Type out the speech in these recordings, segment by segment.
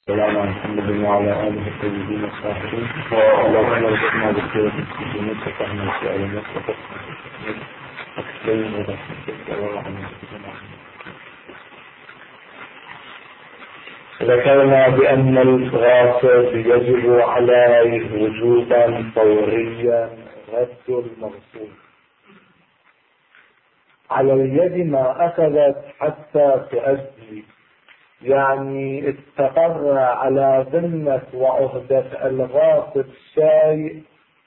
السلام على محمد وعلى آله الطيبين الطاهرين. اللهم ارزقنا بالخير في الدنيا وتفهم السؤال المطلق أكثرين ذكرنا بأن الغاصب يجب عليه وجوبا فوريا رد المغصوب. على اليد ما أخذت حتى تؤدي، يعني استقر على ذمة وعهدة الغاصب شيء،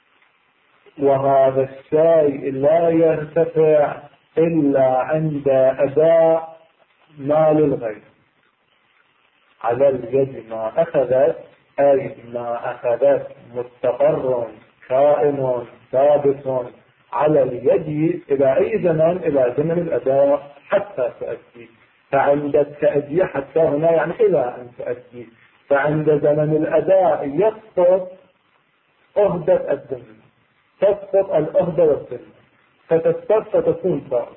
وهذا الشيء لا يرتفع إلا عند أداء مال الغير. على اليد ما أخذت أي ما أخذت مستقر كائن ثابت على اليد إلى أي زمن؟ إلى زمن الأداء حتى تؤدي. فعند التأدية حتى هنا يعني إلى أن تؤدي، فعند زمن الأداء يسقط عهدة الذمة، تسقط العهدة والذمة فتكون فارغة.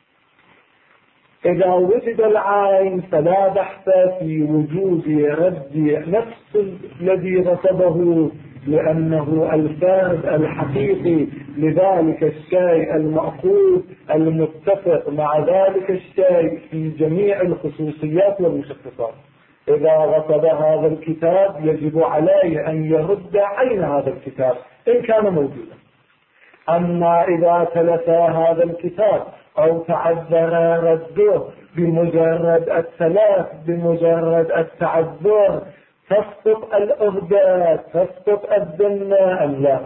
إذا وجد العين فلا بحث في وجود رد نفس الذي غصبه، لأنه الفارد الحقيقي لذلك الشيء المأخوذ المتفق مع ذلك الشيء في جميع الخصوصيات والمشخصات. إذا غصب هذا الكتاب يجب عليه أن يرد عين هذا الكتاب إن كان موجودا. أما إذا تلف هذا الكتاب أو تعذر رده بمجرد التلف، بمجرد التعذر، تسقط العهدة، تسقط الذمة أم لا؟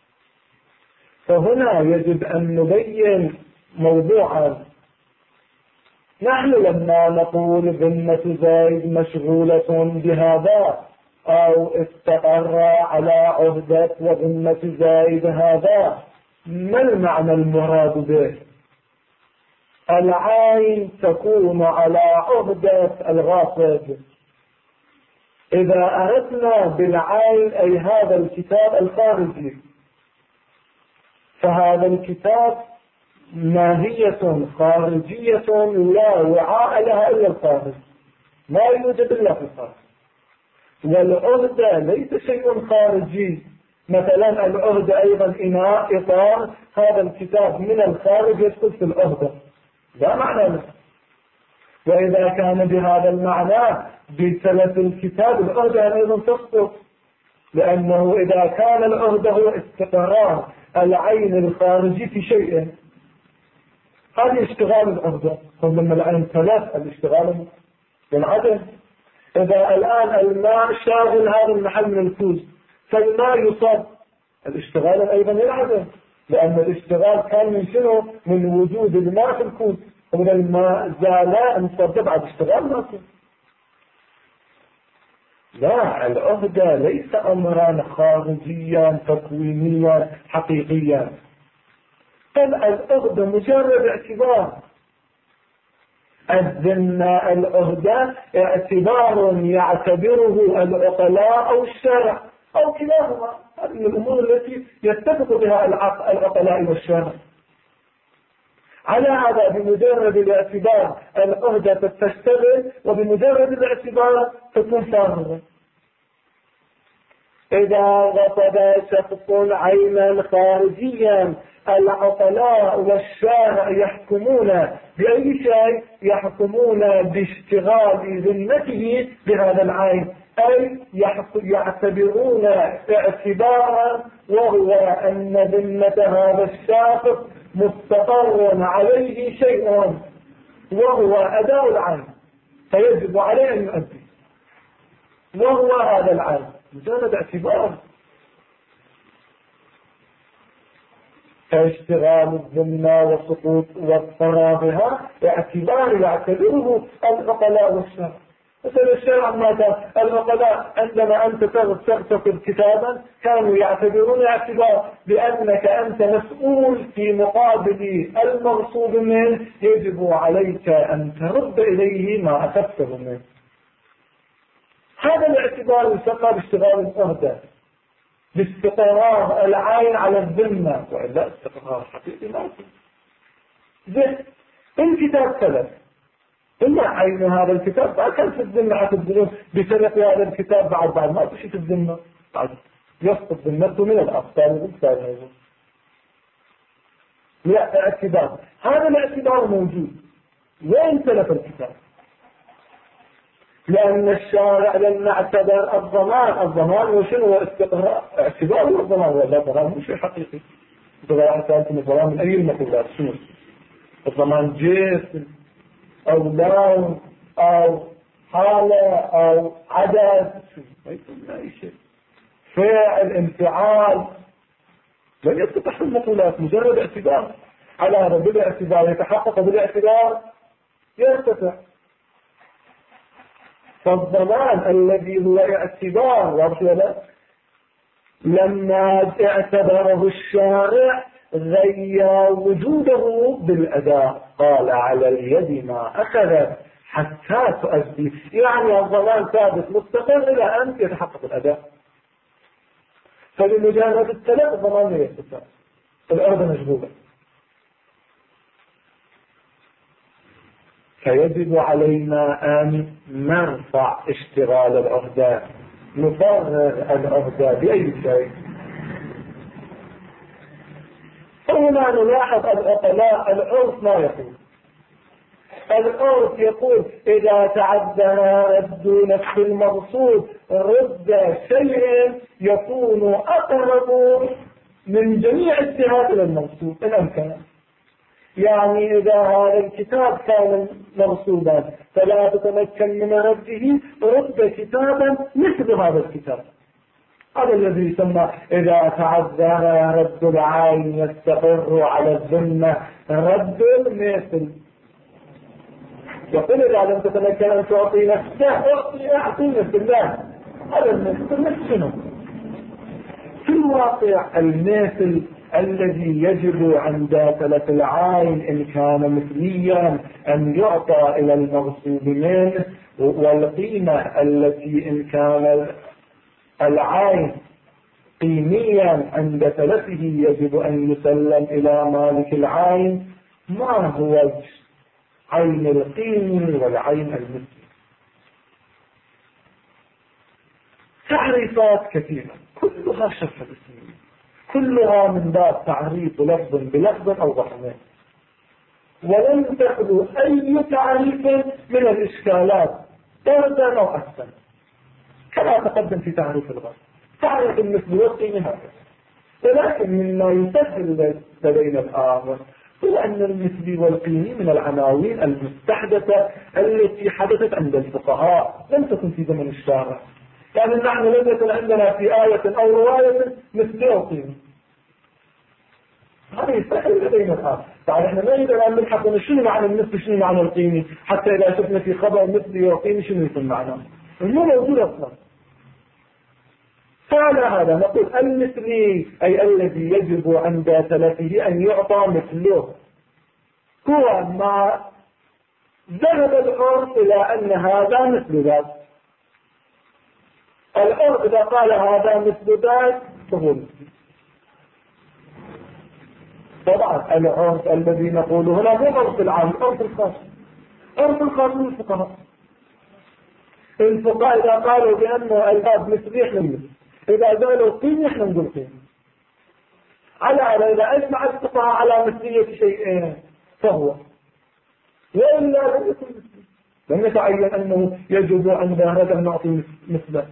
فهنا يجب أن نبين موضوعا. نحن لما نقول ذمة زيد مشغولة بهذا أو استقر على عهدة وذمة زيد هذا، ما المعنى المراد به؟ العين تكون على عهدة الغاصب. إذا أردنا بالعين أي هذا الكتاب الخارجي، فهذا الكتاب ماهية خارجية لا وعاء لها إلا الخارج، لا يوجد إلا في الخارج. والعهدة ليس شيء خارجي، مثلا العهدة أيضا إناء إطار، هذا الكتاب من الخارج يدخل في العهدة، لا معنى له. وإذا كان بهذا المعنى بثلاث الكتاب العهدة أيضا تسقط، لأنه إذا كان العهدة هو استقرار العين الخارجي في شيء، هذه اشتغال العهدة. لما العين ثلاث الاشتغال بالعدم. إذا الآن الماء شاغل هذا المحل من الكوز، فالماء يصاب، الاشتغال أيضا العدم، لأن الاشتغال كان من شنو؟ من وجود الماء في الكوز، ومن الماء زال انصب بعد اشتغال ما فيه. لا، العهدة ليس أمرا خارجيا تكوينيا حقيقيا، بل العهدة مجرد اعتبار. الذمة العهدة اعتبار يعتبره العقلاء أو الشرع أو كلاهما، هذه من الأمور التي يتفق بها العقلاء والشرع. على هذا بمجرد الاعتبار العهدة تشتغل، وبمجرد الاعتبار تكون فارغة. إذا غصب شخص عينا خارجيا، العقلاء والشارع يحكمون بأي شيء؟ يحكمون باشتغال ذمته بهذا العين، أي يعتبرون اعتبارا، وهو أن ذمة هذا الشخص مستقر عليه شيء وهو أداء العين، فيجب عليه أن يؤدي، وهو هذا العين مجرد اعتبار. فاشتغال الذمة وسقوط واضطرابها اعتبار يعتبره العقلاء والشرع. مثل الشرع ماذا؟ العقلاء عندما أنت تغتسل كتابا كانوا يعتبرون اعتبار بأنك أنت مسؤول في مقابل المغصوب منه، يجب عليك أن ترد إليه ما أخذته منه. هذا الاعتبار يسمى باشتغال العهدة، باستقرار العين على الذمة، وإلا استقرار حقيقي ما في. الكتاب ثلاث، إلا عين هذا الكتاب ما كان في الذمة حتبذلون بسبب هذا الكتاب بعد ما تشي في الذمة بعد يسقط ذمته من الأفكار والأفكار. لا اعتبار، هذا الاعتبار موجود. وين تلف الكتاب؟ لأن الشارع لما اعتبر الضمان وشنو استقراء اعتبار الضمان ولا ضمان مش حقيقي. إذا سألتم الضمان من أي المقولات شنو؟ الضمان جسم أو لون أو حالة أو عدد، ما يكون أي شيء، فعل انفعال، لن يتفتح المقولات مجرد اعتبار. على هذا بالاعتبار يتحقق، بالاعتبار يرتفع. فالضمان الذي هو اعتبار واضح ولا لما اعتبره الشارع غير وجوده بالأداء، قال على اليد ما أخذت حتى تؤدي، يعني الضمان ثابت مستقر إلى أن يتحقق الأداء. فبمجرد التلف الضمان لا يرتفع، الأرض مجبولة. فيجب علينا أن نرفع اشتغال العهدة، نفرغ العهدة بأي شيء. هنا نلاحظ العقلاء العرف ما يقول. العرف يقول إذا تعذر رد نفس المقصود رد شيء يكون أقرب من جميع اجتهاد المقصود إن أمكن. يعني إذا هذا الكتاب كان مرصودا فلا تتمكن من رده، رد كتابا مثل هذا الكتاب. هذا الذي يسمى إذا تعذر رد العين يستقر على الذمة رد المثل. يقول إذا لم تتمكن أن تعطي نفسه أعطي نفس الله. هذا المثل شنو؟ في الواقع المثل الذي يجب عند تلف العين إن كان مثليا أن يعطى إلى المغصوب منه، والقيمة التي إن كان العين قيميا عند تلفه يجب أن يسلم إلى مالك العين. ما هو عين القيم والعين المثل؟ تعريفات كثيرة كلها شرح الاسمية، كلها من باب تعريف لفظ بلفظ أو ضخمين، ولن تخلو أي تعريف من الإشكالات بردا أو أحسن، كما تقدم في تعريف الغرب. تعريف المثل والقيمة هكذا، ولكن مما يسهل لدينا الآخر هو أن المثل والقيمة من العناوين المستحدثة التي حدثت عند الفقهاء، لم تكن في زمن الشارع. يعني نحن لم يكن عندنا في آية أو رواية مثل وقيمة. هذا يسهل لدينا الآن. طبعا احنا ما نريد أن نبحث شنو معنى المثل شنو معنى القيمة، حتى إذا شفنا في خبر مثل وقيمة شنو يكون معناه، مو موجود أصلا. فعلى هذا نقول المثلي أي الذي يجب عند تلفه أن يعطى مثله، هو ما ذهب العرف إلى أن هذا مثل ذاك. العرف إذا قال هذا مثل ذاك فهو مثل. طبعا العرف الذي نقوله هنا مو عرف العام، عرف الخاص. عرف الخاص من الفقهاء. الفقهاء إذا قالوا بأنه الباب مثلي احنا مثل، إذا قالوا قيمة احنا نقول قيمة. على إذا أجمع الفقهاء على مثلية شيئين فهو، وإلا لم يكن مثلي، لم يتعين أنه يجب عند هذا أن نعطي مثله.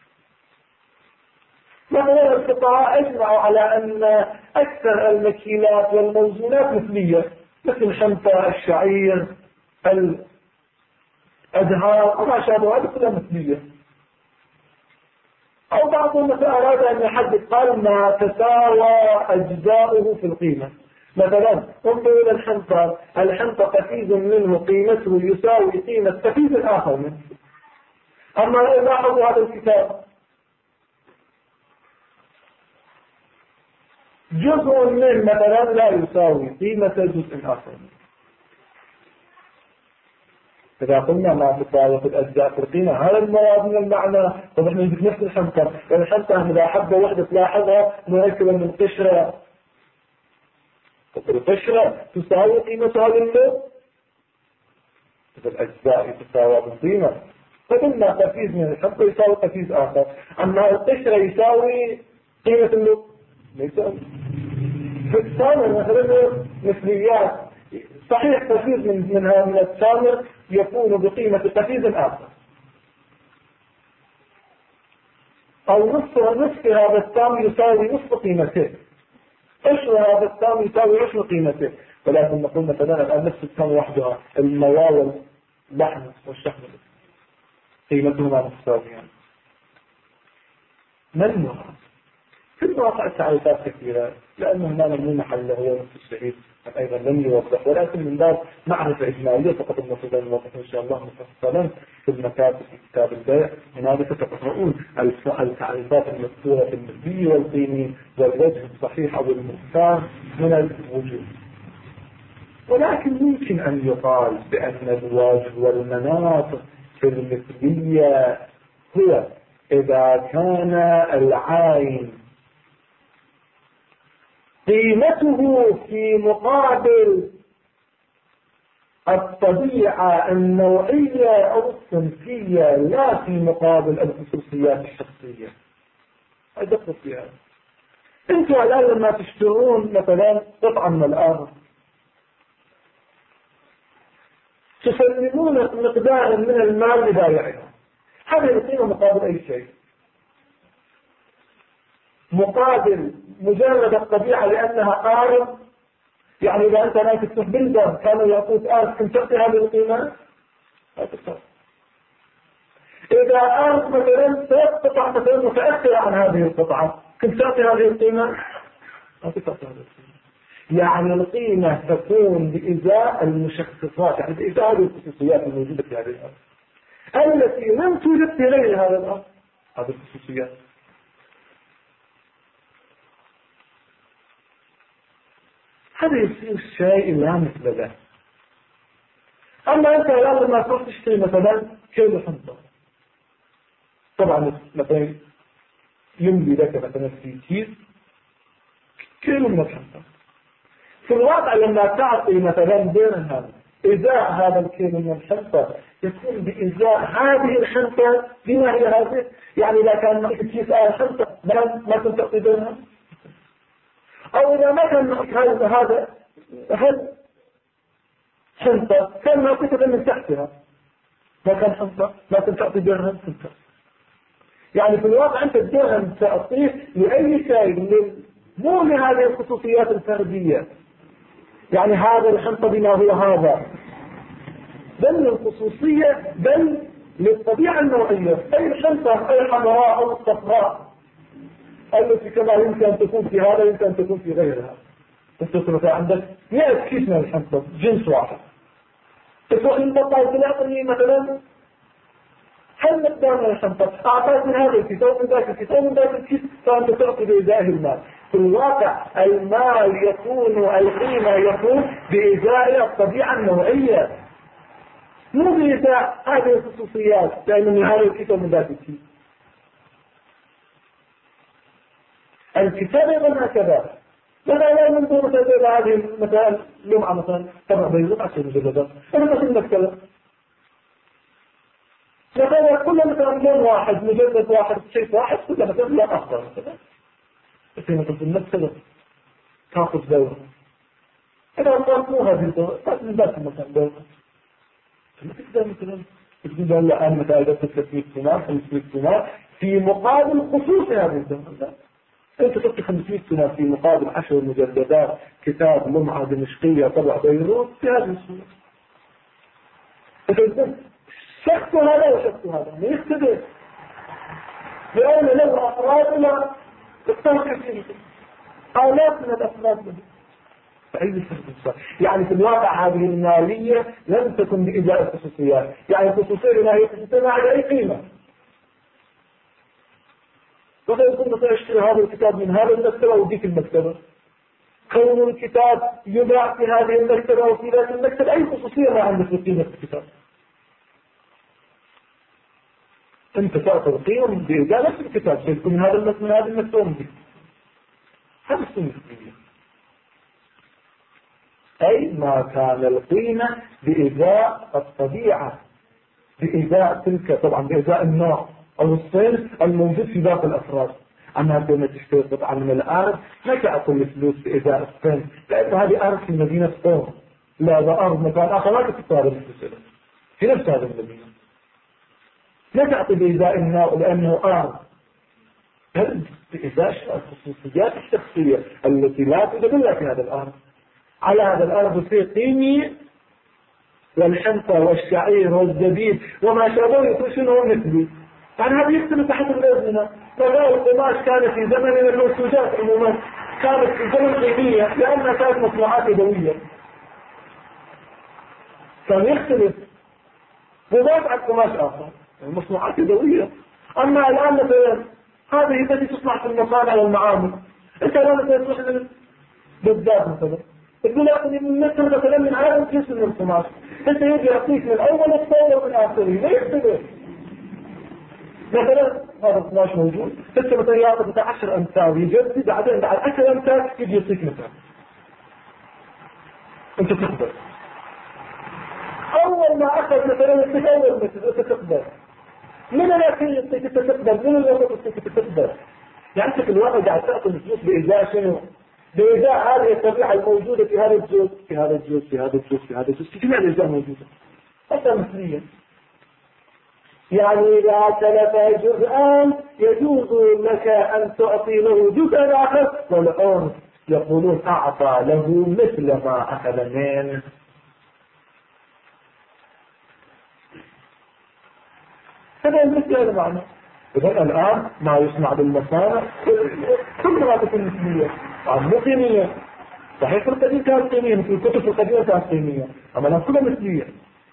وغير الفقهاء أجمعوا على أن أكثر المكيلات والموزونات مثلية، مثل حنطة، الشعير، الأدهار وما شابه، هذه كلها مثلية. أو بعضهم مثلا أراد أن يحدد قال ما تساوى أجزاؤه في القيمة. مثلا انظروا إلى الحنطة، الحنطة قفيز منه قيمته يساوي قيمة قفيز آخر منه. أما لاحظوا هذا الكتاب جزء منه مثلا لا يساوي قيمة جزء آخر منه. إذا قلنا ما تساوت الأجزاء في القيمة، هذا المراد من المعنى. طب احنا نجد نفس الحنطة، الحنطة إذا حبة واحدة تلاحظها مركبة من قشرة، القشرة تساوي قيمة هذا اللون. إذا الأجزاء يتساوى بالقيمة، فقلنا قفيز من الحنطة يساوي قفيز آخر، أما القشرة يساوي قيمة اللب ليس. في التامر مثلا مثليات، صحيح قفيز من التامر يكون بقيمة قفيز آخر، أو نصف هذا التام يساوي نصف قيمته، قشر هذا التام يساوي عشر قيمته. ولكن نقول مثلا الآن نفس التام وحدها، الموال واللحم والشحم قيمتهما متساويان. ما المراد؟ في الواقع التعريفات كثيرة، لأنه هنا مو محل هو نفس الشهيد أيضا لم يوضح، ولكن من باب معرفة إجمالية فقط المفروض أن نوضح إن شاء الله مفصلا في المكاتب في كتاب البيع. هنالك تقرؤون التعريفات المذكورة في النسبي والقيمي والوجه الصحيح أو المختار من الوجوه. ولكن يمكن أن يقال بأن الوجه والمناط في المثلية هو إذا كان العين قيمته في مقابل الطبيعة النوعية أو الصنفية، لا في مقابل الخصوصيات الشخصية. أدقق في هذا. أنتم الآن لما تشترون مثلا قطعة من الأرض تسلمون مقدار من المال لبائعها، هذه القيمة مقابل أي شيء، مقابل مجرد الطبيعة لأنها أرض. يعني إذا أنت لا تفتح بلدان كانوا يعطوك أرض كنت تعطي هذه القيمة؟ لا تفتح. إذا أرض مثلا قطعة مثلا متأثرة عن هذه القطعة كنت تعطي هذه القيمة؟ لا تعطي هذه القيمة. يعني القيمة تكون بإزاء المشخصات، يعني بإزاء هذه الخصوصيات الموجودة في هذه الأرض التي لم توجد في غير هذا الأرض، هذه الخصوصيات. هذا يصير شيء لا مثل له. أما أنت الآن لما تروح تشتري مثلا كيلو حنطة، طبعا مثلا يملي لك مثلا في كيس كيلو من الحنطة، في الواقع لما تعطي مثلا درهم إزاء هذا الكيلو من الحنطة يكون بإزاء هذه الحنطة بما هي هذه. يعني إذا كان كيس حنطة ما كنت تعطي درهم، أو إذا ما كان هذا حنطة كان ما كنت من تحتها، ما كان حنطة ما كنت تعطي درهم حنطة. يعني في الواقع أنت الدرهم تعطيه لأي شيء، مو لهذه الخصوصيات الفردية، يعني هذا الحنطة بما هو هذا، بل للخصوصية بل للطبيعة النوعية. أي الحنطة أي الحمراء أو الصفراء التي كما يمكن أن تكون في هذا يمكن أن تكون في غيرها. أنت مثلا عندك 100 كيس من الحنطة جنس واحد، تروح للبطايق تلاقي مثلا هل مقدار من الحنطة أعطاك من هذا الكيس أو من ذاك الكيس أو من ذاك الكيس، فأنت تعطي بإزاء المال. في الواقع المال يكون القيمة يكون بإزاء الطبيعة النوعية، مو بإزاء هذه الخصوصيات، لأنه من هذا الكيس أو من ذاك الكيس. الكتاب أيضا هكذا. مثلا منظور مثلا هذه مثلا لمعة مثلا طبع بيضاء 10 مجلدات، أنا مثل المكتبة مثلا كل مثلا لون واحد مجلد واحد شيء واحد كل مثلا لا أفضل مثلا، بس مثلا في المكتبة تأخذ دورة، إذا أردت مو هذه الدورة تأخذ من ذات المكان دورة، فما تقدر مثلا تقول الآن مثلا إذا 300 دينار 500 دينار في مقابل خصوص هذه الدورة. أنت تعطي 500 دينار في مقابل 10 مجلدات كتاب لمعة دمشقية طبع بيروت في هذه الصورة. إذا شخص هذا وشخص هذا ما يختلف، لأن له أفراد لا تختار كثير آلاف من الأفراد له. فأي فرق؟ يعني في الواقع هذه المالية لم تكن بإزاء الخصوصيات، يعني الخصوصية لا هي خصوصية على أي قيمة. وإذا كنت تشتري هذا الكتاب من هذا المكتبة وديك المكتبة، كون الكتاب يباع في هذه المكتبة وفي ذات المكتبة، أي خصوصية ما عندك في قيمة الكتاب. أنت تعطي القيمة بإزاء نفس الكتاب، سيكون من هذا المكتبة وديك. هذا السنة الفكرية. أي ما كان القيمة بإزاء الطبيعة، بإزاء تلك طبعا بإزاء النوع أو الصنف الموجود في باقي الأفراد. أما لما تشتري قطعة من الأرض ما تعطي الفلوس بإزاء الصنف، لأن هذه أرض في مدينة قوم، لا هذا أرض مكان آخر لا تختار الفلوس في نفس هذه المدينة، لا تعطي بإزاء النوع لأنه أرض، بل بإزاء الخصوصيات الشخصية التي لا توجد إلا في هذا الأرض. على هذا الأرض في قيمة والحنطة والشعير والزبيب وما شابه يكون مثلي، يعني هذا يختلف تحت الأزمنة. فقال القماش كان في زمن المنسوجات عموما كانت في زمن قيمية لأنها كانت مصنوعات يدوية، كان يختلف وضعت عن قماش آخر المصنوعات يدوية. أما الآن مثلا هذه التي تصنع في المصانع والمعامل، أنت الآن مثلا تروح بالذات مثلا تقول لك مثلا من عالم كيس من القماش، أنت يجي يعطيك من أول الصور ومن آخره لا يختلف. مثلا هذا القماش موجود، أنت مثلا يعطيك بتاع 10 أمثال يجدد، بعدين بعد 10 أمثال يجي يعطيك مثلا أنت تقبل. أول ما أخذ مثلا التكون مثل أنت تقبل، من الأخير يعطيك أنت تقبل، من الوقت يعطيك أنت تقبل. يعني أنت كل واحد قاعد تعطي الفلوس بإزاء شنو؟ بإزاء هذه الطبيعة الموجودة في هذا الجزء في هذا الجزء في هذا الجزء في هذا الجزء في جميع الأجزاء موجودة. هذا مثليا. يعني إذا تلف جزءان يجوز لك أن تعطي له جزءا آخر، والعرف يقولون أعطى له مثل ما أخذ منه. هذا المثل هذا معنى. إذن الآن ما يصنع بالمصانع كل ما تكون مثلية مو قيمية. صحيح في القديم كانت قيمية، مثل الكتب في القديم كانت قيمية، أما الآن كلها مثلية.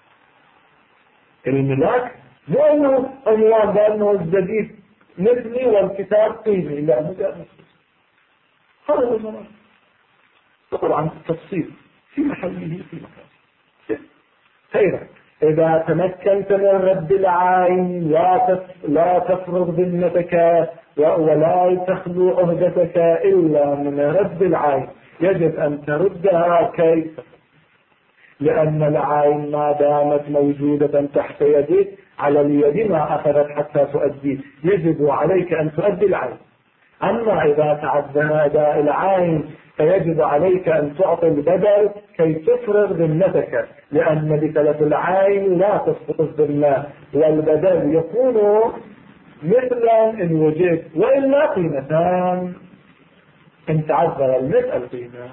الملاك مو أنه عنوان بأنه الجديد مثلي والكتاب قيمي، لا مجرد مثلي. هذا هو المعنى. طبعا التفصيل في محله في مكانه. خيرا إذا تمكنت من رد العين لا تفرض ذمتك ولا تخلو عهدتك إلا من رد العين. يجب أن تردها كيف؟ لأن العين ما دامت موجودة تحت يدك على اليد ما أخذت حتى تؤدي، يجب عليك أن تؤدي العين. أما إذا تعذر أداء العين فيجب عليك أن تعطي البدل كي تفرغ ذمتك، لأن بتلف العين لا تسقط الذمة، والبدل يكون مثلا إن وجد، وإلا قيمتان إن تعذر المثل القيمة.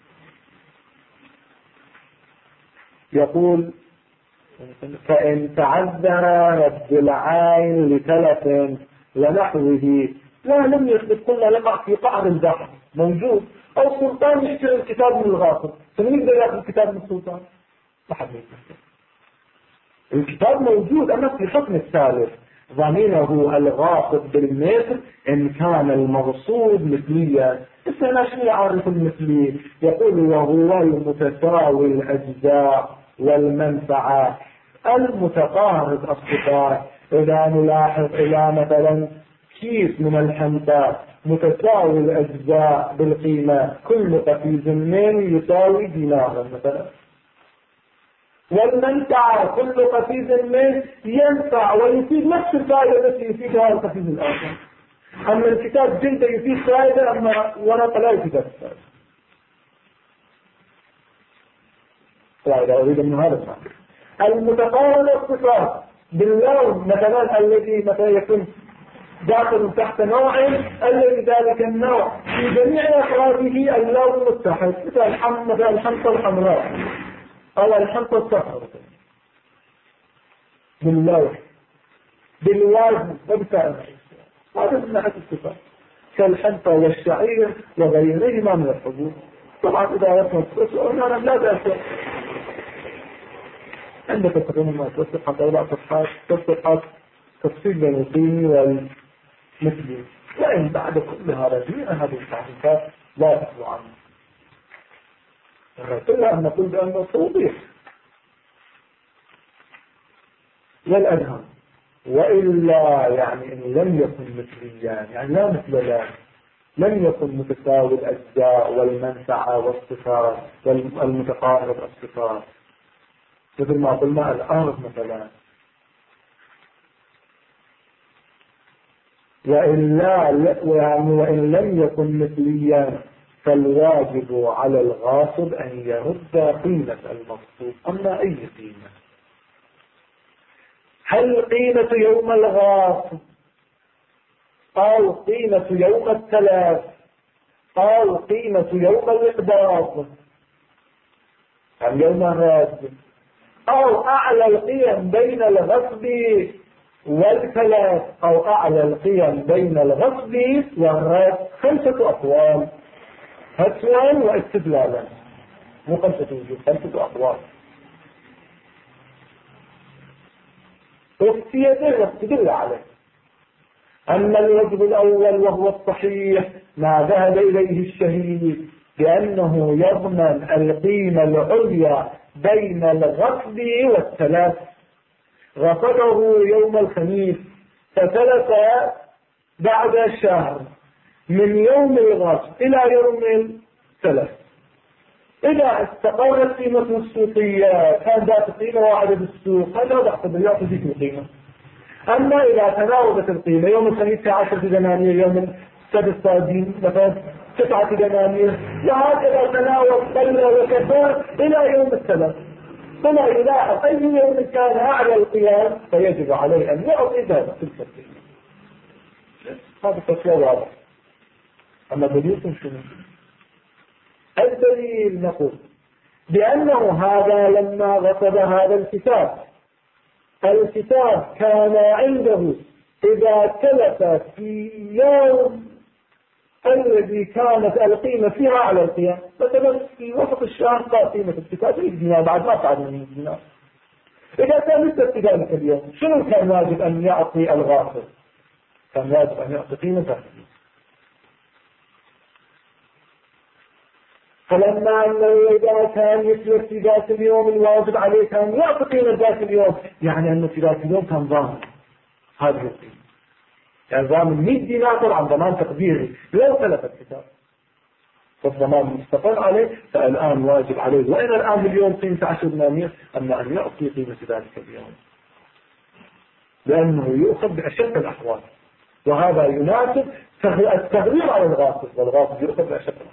يقول فإن تعذر رد العين لتلف ونحوه لا لم يثبت، قلنا لما في قعر البحر موجود، أو سلطان يشتري الكتاب من الغاصب، فمن يقدر يأخذ الكتاب من السلطان؟ ما حد يقدر. الكتاب موجود، أما في حكم الثالث ضمينه الغاصب بالمثل إن كان المغصوب مثليا. السنة شو يعرف المثلي؟ يقول وهو المتساوي الأجزاء والمنفعة المتقارب الصفات. إذا نلاحظ إلى مثلا كيس من الحنطة متساوي الأجزاء بالقيمة، كل قفيز منه يساوي دينارا مثلا، والمنفعة كل قفيز منه ينفع ويفيد نفس الفائدة التي يفيدها القفيز الآخر. أما الكتاب جلده يفيد فائدة، أما ورقة لا يفيد فائدة. أريد من هذا المعنى المتقارب الصفات باللون مثلا الذي مثلا يكون داخل تحت نوع الذي ذلك النوع في جميع أفراده اللون متحد، مثل الحنطة الحمراء أو الحنطة الصفراء باللون بالوزن وبالتعريف. هذا من ناحية الصفات كالحنطة والشعير وغيرهما من الحبوب. طبعا إذا أردنا أنا لا بأس عندك تقريبا ما توثق حتى أولا صفحات تفصيل بين القيمي والمثلي، وإن بعد كل هذا هذه التعريفات لا تخلو عنه. إلا أن نقول بأنه توضيح للأذهان، وإلا يعني إن لم يكن مثليا يعني لا مثل لا، لم يكن متساوي الأجزاء والمنفعة والصفات والمتقارب الصفات، مثل ما قلنا الأرض مثلا. وإن لم يكن مثليا فالواجب على الغاصب أن يرد قيمة المغصوب. أما أي قيمة؟ هل قيمة يوم الغاصب أو قيمة يوم التلف أو قيمة يوم الإقباض يوم الرد، أو أعلى القيم بين الغصب والتلف أو أعلى القيم بين الغصب والرد؟ 5 أقوال، هتوا واستدلالا، مو 5 وجوه، 5 أقوال. تدل عليه. أما الوجه الأول وهو الصحيح ما ذهب إليه الشهيد بأنه يضمن القيمة العليا بين الغصب والتلف. غصبه يوم الخميس فتلف بعد شهر من يوم الغصب إلى يوم التلف. إذا استقرت قيمة السوقية كان ذات قيمة واحدة بالسوق، هذا بحث باليوم تزيد القيمة. أما إذا تناوبت القيمة يوم الخميس 10 دنانير، يوم السبت مثلا 9 دنانير، وهكذا تناوب قل وكثر إلى يوم السبت، ثم يلاحظ أي يوم كان أعلى القيام فيجب عليه أن يعطي ذلك تلك القيمة. هذا فتوى واضح. أما دليل شنو؟ الدليل نقول بأنه هذا لما غصب هذا الكتاب كان عنده إذا تلف في يوم الذي كانت القيمة فيها على القيام، مثلا في وسط الشهر قال قيمة الكتاب 100 دينار، بعد ما صعد من 100 دينار. إذا كان مثل في ذلك اليوم شنو كان واجب أن يعطي الغاصب؟ كان واجب أن يعطي قيمة. فلما أنه إذا كان يتلف في ذات اليوم الواجب عليه كان يعطي قيمة ذات اليوم، يعني أنه في ذات اليوم كان ضامن هذه القيمة، يعني ضامن 100 دينار طبعا ضمان تقديري لو تلف الكتاب، فالضمان مستقر عليه، فالآن واجب عليه وإن الآن اليوم قيمة 10 دنانير أما أن يعطي قيمة ذلك اليوم، لأنه يؤخذ بأشد الأحوال، وهذا يناسب التغليب على الغاصب، والغاصب يؤخذ بأشد الأحوال.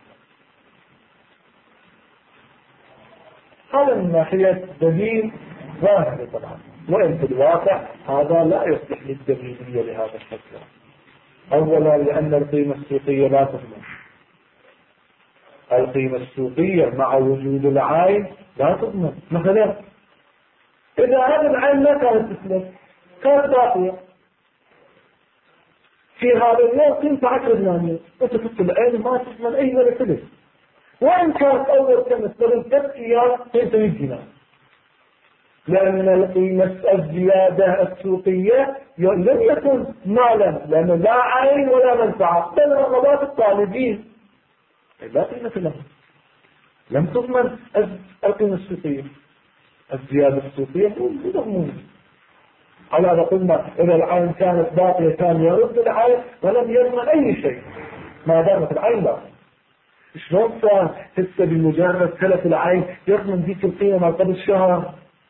هذا من ناحية دليل ظاهر طبعا، وإن في الواقع هذا لا يصلح للدليلية لهذا الفكرة. أولا لأن القيمة السوقية لا تضمن، القيمة السوقية مع وجود العين لا تضمن. مثلا إذا هذه العين ما كانت تسلم كانت باقية في هذا اليوم قيمة 10 دنانير، أنت تطلع العين ما تضمن أي ولا تلف، وإن كانت أول كلمة تضمن 3 أيام قيمة 100 دينار، لأن القيمة الزيادة السوقية لم يكن مالا، لأنه لا عين ولا منفعة، بل رغبات الطالبين لا قيمة لهم، لم تضمن القيمة السوقية. الزيادة السوقية مضمونة. على هذا قلنا إذا العين كانت باقية كان يرد العين ولم يضمن أي شيء ما دامت العين باقية. شلون صار هسه بمجرد تلف العين يضمن ذيك القيمة ما قبل شهر؟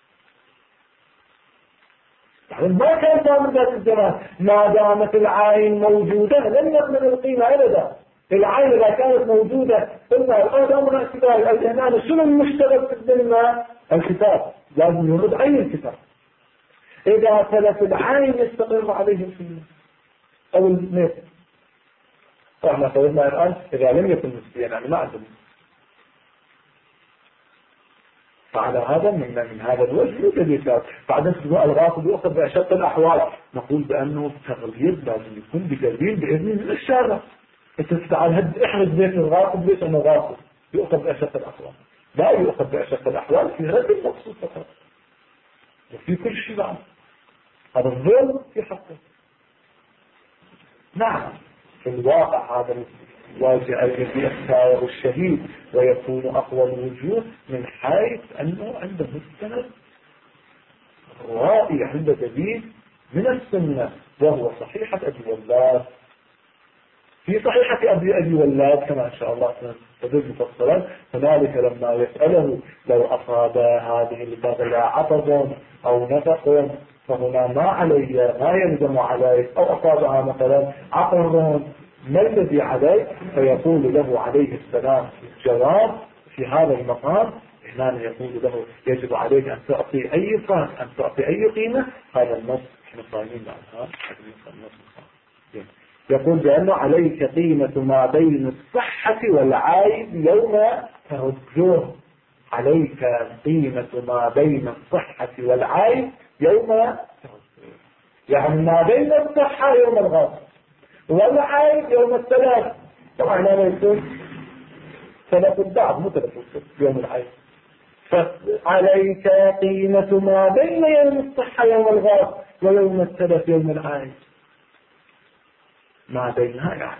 يعني ما كان ضامن ذات الزمان، ما دامت العين موجودة لم يضمن القيمة أبدا. العين إذا كانت موجودة قلنا الآن أمر الكتاب الآن شنو المشتغل في الدنيا؟ الكتاب لازم يرد أي الكتاب. إذا تلف العين يستقر عليه القيمة أو الميت. فاحنا قلنا الآن إذا لم يكن نسبيا يعني ما عندنا، فعلى هذا من هذا الوجه يوجد يسار. بعدين سواء الغاصب يؤخذ بأشد الأحوال، نقول بأنه التغليظ لازم يكون بدليل بإذن من الشارع. انت تعال احرز بيت الغاصب ليش انه غاصب يؤخذ بأشد الأحوال، لا يؤخذ بأشد الأحوال في هذا المقصود فقط، وفي كل شيء بعد هذا الظلم في حقه. نعم في الواقع هذا الواجع الذي اختاره الشهيد ويكون أقوى الوجوه من حيث أنه عنده مستند رائع، عنده دليل من السنة وهو صحيحة أبي والله. في صحيحة أبي ولاد كما إن شاء الله سنتدل مفصلا. هنالك لما يسأله لو أصاب هذه البغلة عطب أو نفق فهنا ما علي ما يلزم عليك، أو أصابها مثلا عطب ما الذي عليك؟ فيقول له عليه السلام في الجواب في هذا المقام هنا يقول له يجب عليك أن تعطي أي فرق، أن تعطي أي قيمة. هذا النص احنا صايمين عنها. يقول بأنه عليك قيمة ما بين الصحة والعيب يوم ترده. عليك قيمة ما بين الصحة والعيب يوم ترده، يعني ما بين الصحة يوم الغاصب والعيب يوم الثلاث. طبعا لا يكون ثلاث البعض مو ثلاث يوم العيب. فعليك قيمة ما بين يوم الصحة يوم الغاصب ويوم الثلاث يوم العيب، ما بينها يعني.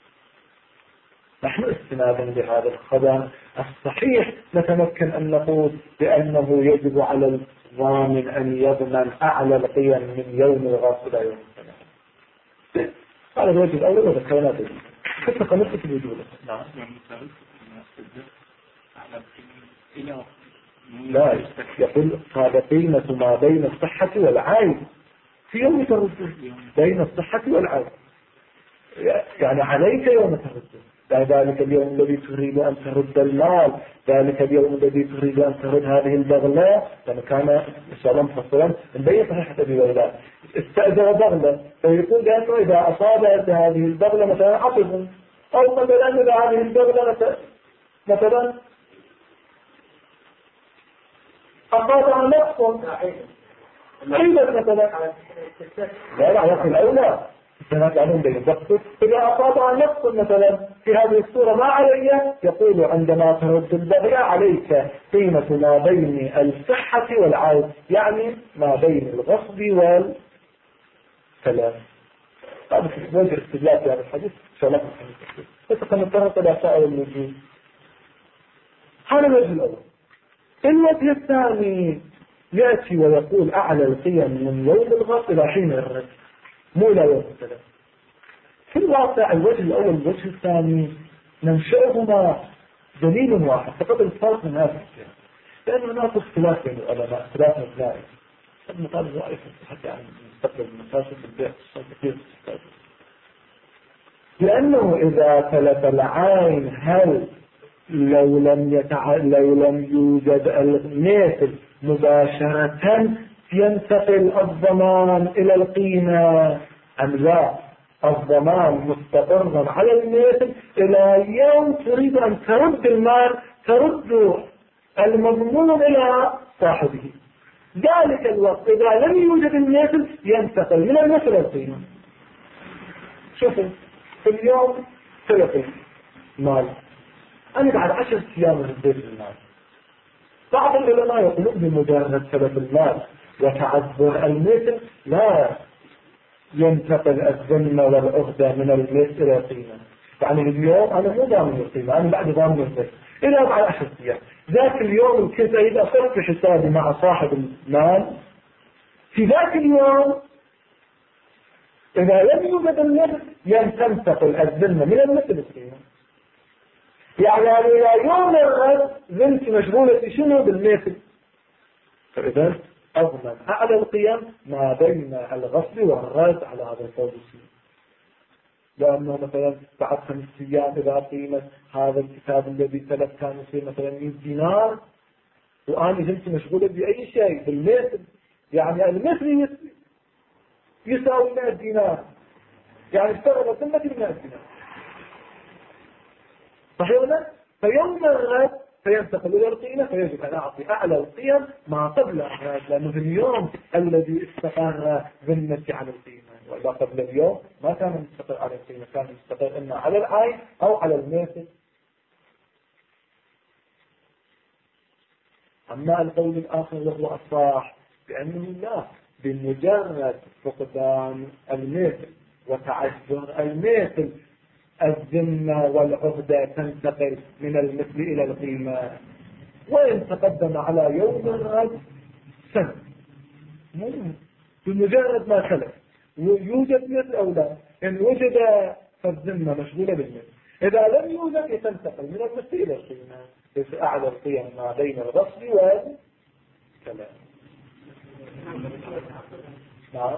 نحن استنادا لهذا الخبر الصحيح نتمكن أن نقول بأنه يجب على الضامن أن يضمن أعلى القيم من يوم الغاصب إلى يوم الثلاث. هذا الوجه الأول وذكرنا به كيف قمت بوجوده. نعم. لا يقول هذا قيمة ما بين الصحة والعيب في يوم ترده، بين الصحة والعيب يعني عليك يوم ترده. ذلك اليوم الذي تريد أن ترد المال، ذلك اليوم الذي تريد أن ترد هذه البغلة، لما كان إن شاء الله مفصلا نبين صحيحة أبي ولاد استأجر بغلة، فيقول بأنه إذا أصابت هذه البغلة مثلا عطب، أو مثلا إذا هذه البغلة مثلا أصابها نقص عيبت مثلا، لا يقول الأولى كما تعلم بين الضغط. إذا أصابها نقص مثلا في هذه الصورة ما علي، يقول عندما ترد البغية عليك قيمة ما بين الصحة والعيب، يعني ما بين الغصب والكلام. هذا وجه استدلال في هذا الحديث إن شاء الله. بس نتطرق إلى سائر الوجوه. هذا الوجه الأول. الوجه الثاني يأتي ويقول أعلى القيم من يوم الغصب إلى حين الرد، مو إلى يوم الثلاث. في الواقع الوجه الأول والوجه الثاني ننشأهما دليل واحد فقط، الفرق من هذا الشيء لأن هناك اختلاف بين العلماء، اختلاف مبنائي. ابن طالب رأيه حتى عن مستقبل المساجد البيع الصدقية، لأنه إذا تلف العين هل لو لم يوجد المثل مباشرة ينتقل الضمان إلى القيمة أم لا؟ الضمان مستقرا على المثل إلى يوم تريد أن ترد المال، ترد المضمون إلى صاحبه. ذلك الوقت إذا لم يوجد المثل ينتقل من المثل إلى القيمة. شوفوا في اليوم ثلاثة مال، أنا بعد 10 أيام رديت المال. بعض العلماء يقولون بمجرد سبب المال وتعذر المثل لا ينتقل الذمة والعهدة من المثل إلى القيمة. يعني اليوم أنا مو ضامن القيمة، أنا بعد ضامن المثل إلى بعد 10 أيام. ذاك اليوم كنت أريد أصرف حسابي مع صاحب المال، في ذاك اليوم إذا لم يوجد المثل تنتقل الذمة من المثل إلى القيمة. يعني إلى يوم الرد ذمت مشغولة شنو؟ بالمثل. فإذا أضمن أعلى القيم ما بين الغصب والرد على هذا القول. لأنه مثلا بعد 5 أيام إذا قيمة هذا الكتاب الذي تلف كان يصير مثلا 100 دينار، وأنا ذمت مشغولة بأي شيء بالمثل، يعني المثل يساوي 100 دينار، يعني اشتغل ذمة 100 دينار، صحيح ولا؟ فيوم الرد فينتقل إلى القيمة، فيجب أن أعطي أعلى القيم ما قبل الرد، لأنه في اليوم الذي استقر ذمتي على القيمة، وإذا قبل اليوم ما كان مستقر على القيمة، كان مستقر إما على العين أو على المثل. أما القول الآخر وهو الصح بأنه لا، بمجرد فقدان المثل وتعذر المثل الذمة والعهدة تنتقل من المثل إلى القيمة، وإن تقدم على يوم الرد سنة بمجرد ما خلف ويوجد مثل أو لا. إن وجد فالذمة مشغولة بالمثل. إذا لم يوجد يتنتقل من المثل إلى القيمة في أعلى القيم ما بين الغصب والكلام. نعم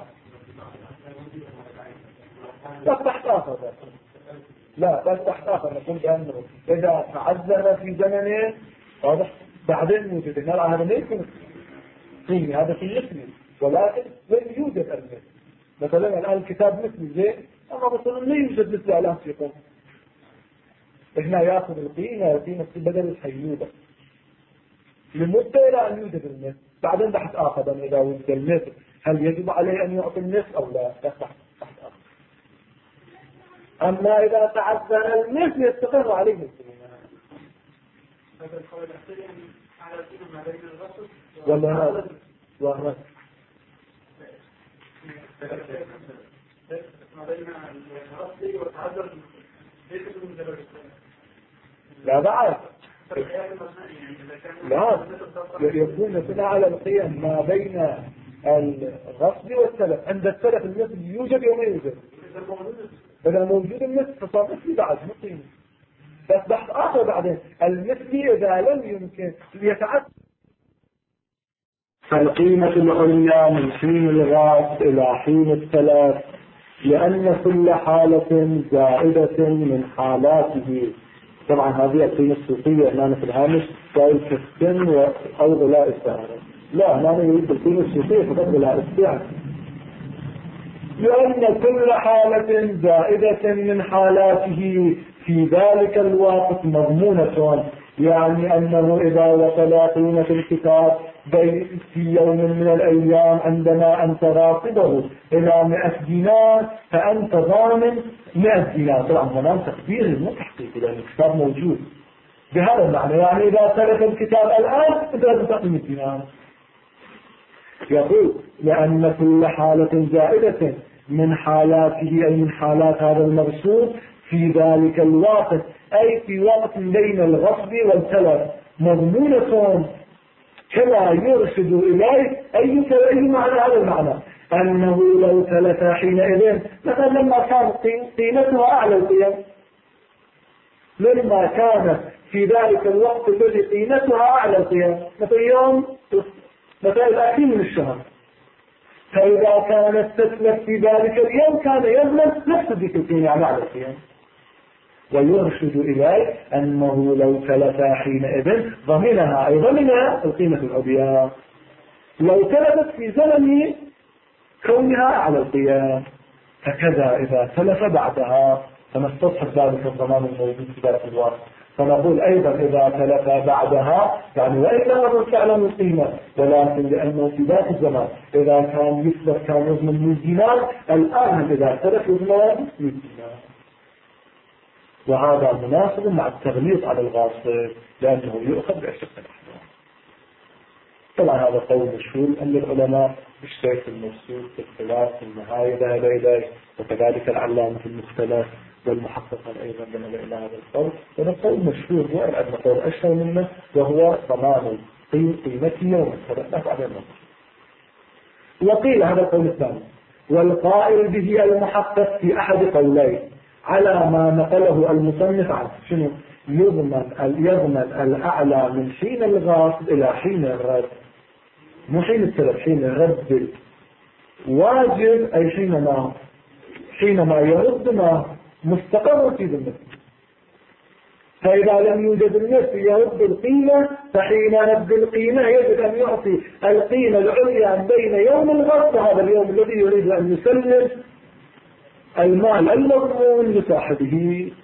بس تحت آخر لا بس تحت آخر نقول بأنه إذا تعذر في زمنه واضح بعدين يوجد المرأة هذا ما يكون قيمة هذا في مثلي ولكن لن يوجد المثل. مثلا الآن الكتاب مثلي زين أما مثلا لا يوجد مثل الآن في قوم إحنا يأخذ القيمة بدل الحيوبة لمدة إلى أن يوجد المثل بعدين بحث آخر إذا وجد المثل هل يجب عليه أن يعطي المثل أو لا بحث آخر. أما إذا تعذر المثل يستقر عليه القيمة. هذا القول يحتاج على القيمة ما بين الغصب ولا هذا وهذا ما بين الغصب والتعذر ليس من جبل لا بعد لا يكون مثلا على القيم ما بين الغصب والسلف. عند السلف المثل يوجد وما يوجد بدل موجود المثل فصار مثلي بعد مقيم بس بحث آخر بعدين المثلي إذا لم يمكن يتعد فالقيمة العليا من حين الغاص إلى حين السلف لأن كل حالة زائدة من حالاته. طبعا هذه القيمة الصوفية هنا في الهامش قائل كالسن أو غلاء السعر. لا هنا يريد القيمة الصوفية فقط غلاء السعر لأن كل حالة زائدة من حالاته في ذلك الوقت مضمونة يعني أنه إذا وصل قيمة الكتاب في يوم من الأيام عندما أنت راقبه إلى 100 دينار فأنت ضامن 100 دينار. طبعا ضمان تقدير مو تحقيقي لأن الكتاب موجود بهذا المعنى يعني إذا سلك الكتاب الآن أنت لازم تعطي 100 دينار. يقول لأن كل حالة زائدة من حالاته أي من حالات هذا المرسول في ذلك الوقت أي في وقت بين الغصب والتلف مضمونة كما يرشد إليه أي معنى هذا المعنى أنه لو تلف حينئذ مثلا لما كان قيمتها أعلى القيم لما كانت في ذلك الوقت الذي قيمتها أعلى القيم مثلا يوم مثلا الأخير من الشهر فإذا كانت تتلف في ذلك اليوم كان يظلم نفس ذيك القيمة على أعلى القيم ويرشد إليه أنه لو تلف حينئذ ضمنها أي ضمنها القيمة العليا لو تلفت في زمن كونها على القيام فكذا إذا تلف بعدها فنستصحب ذلك الضمان الموجود في ذلك الوقت. فنقول أيضا إذا تلف بعدها يعني وإن لم يكن فعلا القيمة ولكن لأنه في ذات الزمان إذا كان يثبت كان يضمن 100 دينار الآن إذا تلف يضمن 100 دينار. وهذا مناسب مع التغليظ على الغاصب لأنه يؤخذ بأشق الأحوال. طبعا هذا قول مشهور أن العلماء بالشيخ المرسول في الخلاف في النهاية ذهب إليه وكذلك العلامة في المختلف والمحقق أيضا ذهب إلى هذا القول. هذا قول مشهور وإن أدنى قول أشهر منه وهو ضمان قيمته يوم الثلاث بعد النظر. وقيل هذا القول الثاني والقائل به المحقق في أحد قولين على ما نقله المصنف عنه شنو يضمن الأعلى من حين الغاصب إلى حين الرد مو حين السلف حين الرد واجب أي حينما يرد ما مستقر في ذمته. فإذا لم يوجد النفس يرد القيمة فحين رد القيمة يجب أن يعطي القيمة العليا بين يوم الغصب هذا اليوم الذي يريد أن يسلم المال المضمون لصاحبه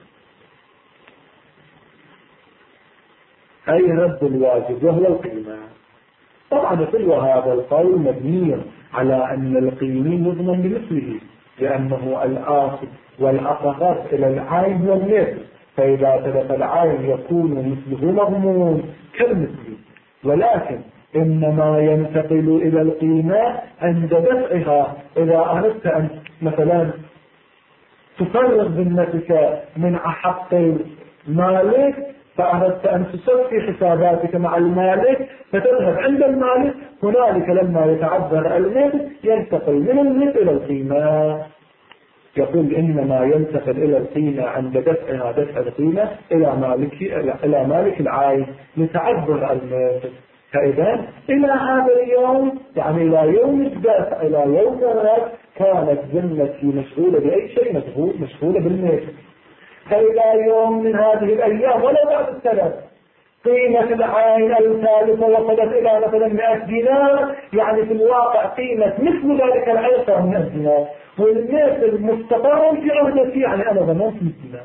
أي رد الواجب وهو القيمة. طبعا كل هذا القول مبني على أن القيمة يضمن بمثله لأنه الآخذ والأقرب إلى العين والمثل فإذا تلف العين يكون مثله مضمون كالمثل ولكن إنما ينتقل إلى القيمة عند دفعها. إذا أردت أن مثلا تفرغ ذمتك من أحق مالك فأردت أن تصفي حساباتك مع المالك فتذهب عند المالك هنالك لما يتعذر المثل ينتقل من المثل إلى القيمة. يقول إنما ينتقل إلى القيمة عند دفعها دفع القيمة إلى مالك العين لتعذر المثل. فإذا إلى هذا اليوم يعني إلى يوم الدفع إلى يوم الرد كانت ذمتي مشغولة بأي شيء مشغولة بالمثل. فإلى يوم من هذه الأيام ولا بعد السنة قيمة العين الثالثة وصلت إلى مثلا 100 دينار، يعني في الواقع قيمة مثل ذلك العين صار 100 دينار، والمثل مستقر في عهدتي يعني أنا ضمنت 100 دينار.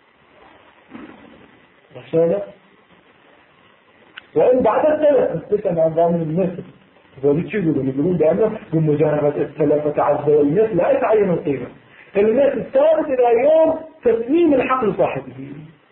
مشاهدة؟ وإن بعد الثلاث نستثنى عن ضامن المثل ذلك يقولون بأنه بمجانبة الثلاث تعزل المثل لا يتعين القيمة. المثل ثابت إلى يوم تسليم الحق لصاحبه.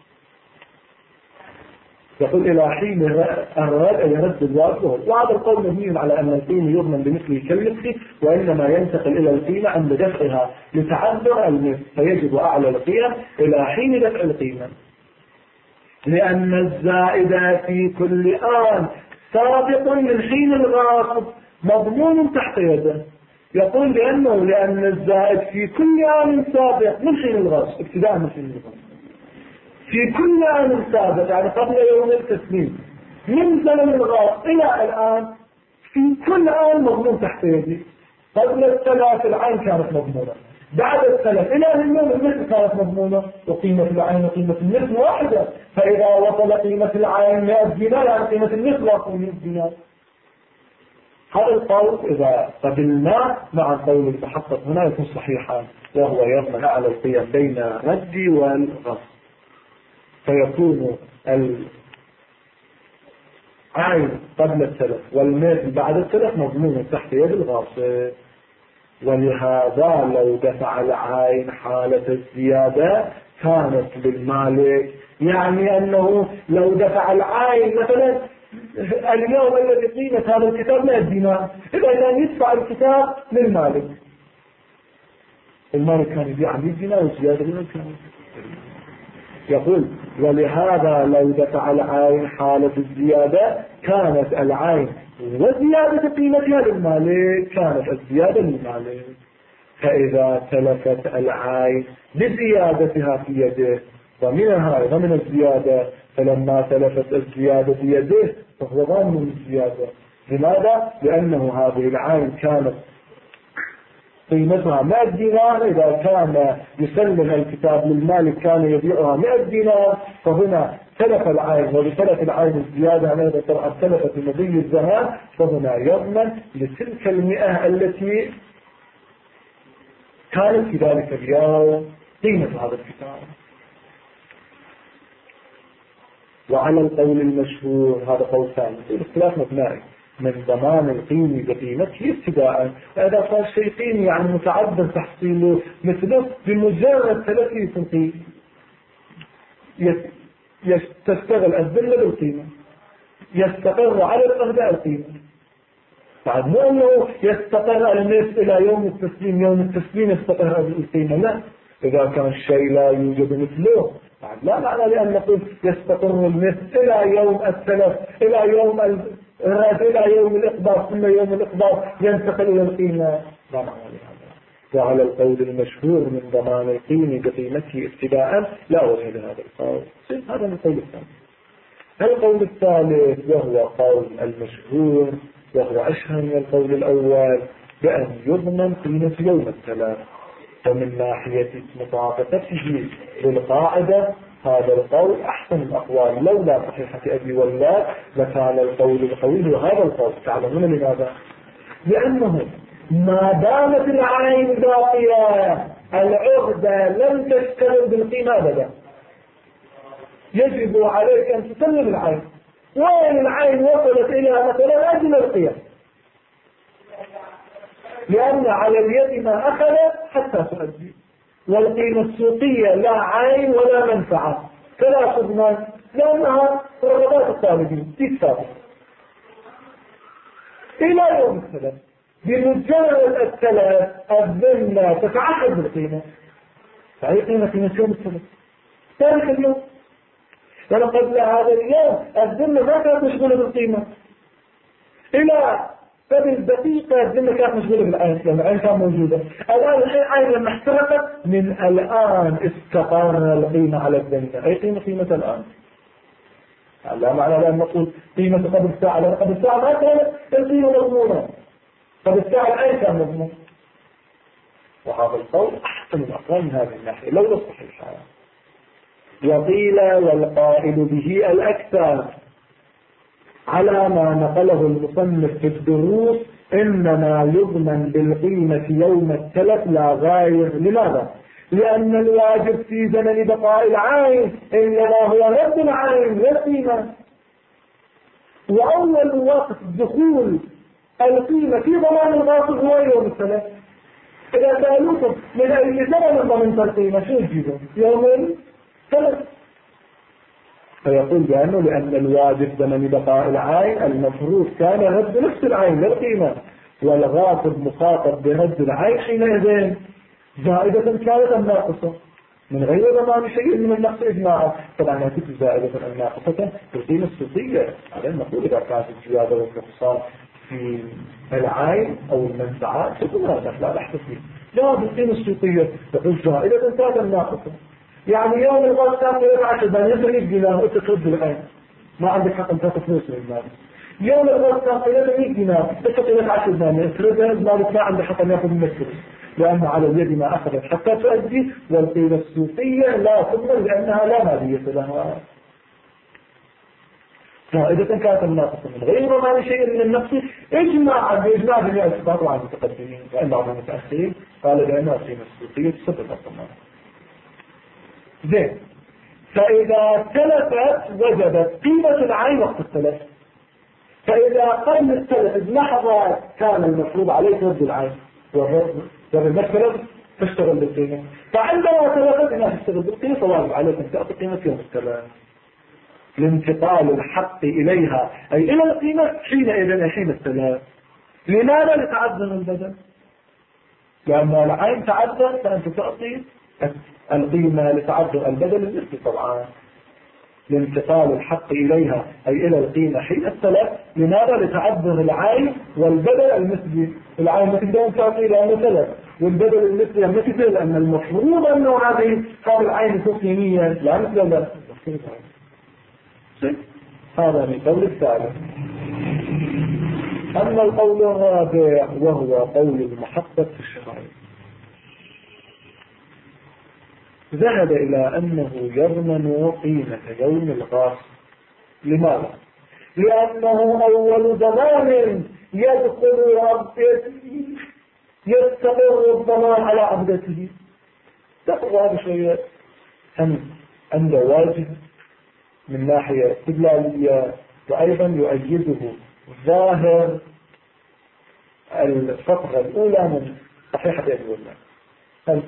يقول إلى حين الرد أن يرد الواجب. وهذا القول مبني على أن القيمة يضمن بمثله كالمثل، وإنما ينتقل إلى القيمة عند دفعها لتعذر المثل، فيجب أعلى القيم إلى حين دفع القيمة، لأن الزائد في كل آن سابق من حين الغاصب مضمون تحت يده. يقول لأن الزائد في كل آن سابق من حين الغاصب، ابتداء من حين الغاصب في كل آن سابق، يعني قبل يوم التسليم من زمن الغاصب إلى الآن في كل آن مضمون تحت يدي. قبل الثلاث العين كانت مضمونة، بعد الثلاث إلى اليوم المثل كانت مضمونة، وقيمة العين وقيمة المثل واحدة. فإذا وصل قيمة العين 100 دينار يعني قيمة المثل 100 دينار. هذا القول إذا قبلنا مع القول المتحقق هنا يكون صحيحا، وهو يضمن على القيم بين الرد والغصب، فيكون العين قبل الثلاث والمثل بعد الثلاث مضمون تحت يد الغاصب. ولهذا لو دفع العين حالة الزيادة كانت للمالك، يعني أنه لو دفع العين مثلا اليوم الذي قيمة هذا الكتاب 100 دينار، إذا كان يدفع الكتاب للمالك، المالك كان يبيع 100 دينار وزيادة للمالك. يقول ولهذا لو دفع العين حالة الزيادة كانت العين وزيادة قيمتها للمالك، كانت الزيادة للمالك. فإذا تلفت العين بزيادتها في يده ضمنها ضمن الزيادة، فلما تلفت الزيادة في يده فهو ضامن الزيادة. لماذا؟ لأنه هذه العين كانت قيمتها 100 دينار، إذا كان يسلم الكتاب للمالك كان يبيعها 100 دينار، فهنا تلف العين، وبتلف العين الزيادة هذا طبعا تلفت في مضي الزمان، فهنا يضمن لتلك 100 التي كانت في ذلك اليوم قيمة هذا الكتاب. وعلى القول المشهور هذا قول ثاني، الاختلاف مبنائي من ضمان القيمة بقيمته ابتداء، فإذا صار شيء قيمي يعني متعذر تحصيله مثله بمجرد تلفي في القيمة تستغل الذلة بالقيمة، يستقر على الأهداء القيمة. بعد مو أنه يستقر المثل إلى يوم التسليم، يوم التسليم يستقر القيمة، لا، إذا كان الشيء لا يوجد مثله بعد لا معنى لأن نقول يستقر المثل إلى يوم التلف، إلى يوم إلى يوم الإقباض، ثم يوم الإقباض ينتقل إلى القيمة، لا معنى لهذا. وعلى القول المشهور من ضمان القيمة بقيمته ابتداء لا وجه لهذا القول. هذا القول الثاني. القول الثالث وهو قول المشهور وهو أشهر من القول الأول بأن يضمن قيمة يوم التلف. ومن ناحية مطابقته للقاعدة هذا القول أحسن الأقوال، لولا صحيحة أبي ولاد لكان القول القوي وهذا القول. تعلمون لماذا؟ لأنه ما دامت العين باقية العقدة لم تشتغل بالقيمة أبدا، يجب عليك أن تسلم العين. وين العين وصلت إلى مثلا أجل القيم، لأن على اليد ما أخذت حتى تؤدي، والقيمة السوقية لا عين ولا منفعة فلا تضمن، لأنها رغبات الطالبين تكتب إلى يوم الثلاث. بمجرد الثلاث الذمة تتعقد بالقيمة، فهي قيمة يوم الثلاث تاريخ اليوم، ولقد هذا اليوم الذمة ما كانت مشغولة بالقيمة إلى فبالدقيقة الدنيا كانت مشغولة بالعين لأن العين كانت موجودة. الآن العين لما احترقت من الآن استقر القيمة على الدنيا. أي قيمة الآن؟ لا معنى لأن نقول قيمة قبل ساعة، لأن قبل ساعة ما كانت القيمة مضمونة، قبل ساعة العين كان مضمون. وهذا القول أحسن الأقوال من هذه الناحية لو صحيح. وقيل والقائل به الأكثر على ما نقله المصنف في الدروس إنما يضمن بالقيمة يوم التلف لا غير. لماذا؟ لأن الواجب في زمن بقاء العين إنما هو رد العين والقيمة، وأول وقت دخول القيمة في ضمان الغاصب هو يوم التلف. إذا سألوكم من أي زمن ضمنت القيمة شو تجيبون؟ يوم التلف. فيقول بأنه لأن الواجب زمن بقاء العين المفروض كان رد نفس العين للقيمة، والغاصب مخاطب برد العين حينئذ زائدة كانت أم ناقصة من غير ضمان شيء من النقص إجماعا. طبعا لا تكون زائدة أم ناقصة في القيمة السوقية. على النقول إذا كانت الزيادة والنقصان في العين أو المنفعات تكون هذا لا بحث فيه. لا بالقيمة السوقية تقول زائدة كانت أم ناقصة. يعني يوم الغاز كان 13 دنانير يخرج دينار وانت ترد بالعين ما عندك حق ان تاخذ فلوس من المال. يوم الغاز كان 300 دينار انت 13 دنانير تردها مالك ما عندك حق ان ياخذ منك فلوس، لان على اليد ما اخذت حتى تؤدي، والقيمه السوقيه لا تضمن لانها لا ماليه لها. فإذا كانت الناقصة من غير ضمان شيء من النقص إجماعا بإجماع جميع الفقهاء عن المتقدمين، وإن بعض المتأخرين قال بأنها القيمة السوقية تسبب الضمان. زين. فإذا تلفت وجبت قيمة العين وقت التلف. فإذا قبل التلف بلحظة كان المفروض عليك رد العين والمشكلة تشتغل بالقيمة، فعندما تلفت إنها تشتغل بالقيمة فواجب عليك أن تعطي قيمة يوم التلف لانتقال الحق إليها أي إلى القيمة حينئذ حين التلف. لماذا؟ لتعذر البدن، لأن العين تعذر فأنت تعطي القيمة لتعذر البدل المثلي. طبعا لانتقال الحق إليها أي إلى القيمة حين التلف. لماذا؟ لتعذر العين والبدل المثلي. العين ما تقدر تعطي لأنه تلف، والبدل المثلي مثل لأن المفروض أنه هذه العين تقييميا لا مثل لا. هذا من قول الثالث. أما القول الرابع وهو قول المحقق في الشرائع، ذهب إلى أنه يضمن قيمة يوم الغاصب. لماذا؟ لأنه أول ضمان يستقر الضمان على عبدته. تقول هذا شيء عند واجب من ناحية استدلالية، وأيضا يؤيده ظاهر الفترة الأولى من صحيحة أبي الله.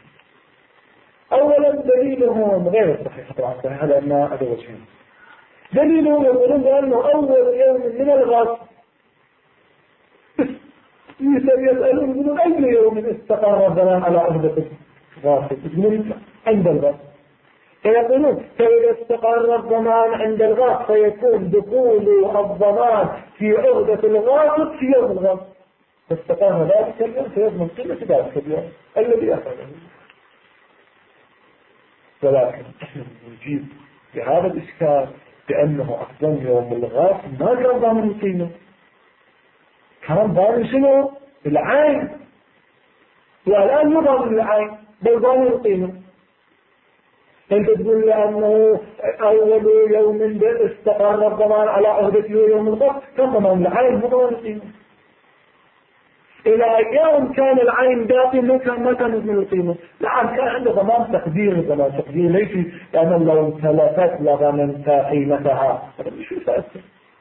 أولا دليلهم غير صحيح طبعا صحيحة لأن هذا وجهين. دليلهم يقولون بأنه أول يوم من الغاصب يسألون يقولون أي يوم استقر الضمان على عهدة الغاصب؟ يقولون عند الغاصب. فيقولون فإذا استقر الضمان عند الغاصب فيكون دخول الضمان في عهدة الغاصب في يوم الغاصب، فاستقر ذلك اليوم فيضمن قيمة ذلك اليوم الذي أخذه. ولكن نحن نجيب بهذا الإشكال بأنه أصلا يوم الغاصب ما كان ضامن القيمة، كان ضامن شنو؟ العين، والآن مو ضامن العين بل ضامن القيمة. أنت تقول لأنه أول يوم استقر الضمان على عهدته يوم الغاصب كان ضمان العين مو ضامن القيمة. إلى أيام كان العين باقي ما كان يضمن القيمة. نعم كان عنده ضمان تقدير، ضمان تقدير ليس لأن لو تلفت لضمنت قيمتها. هذا مش يتأثر.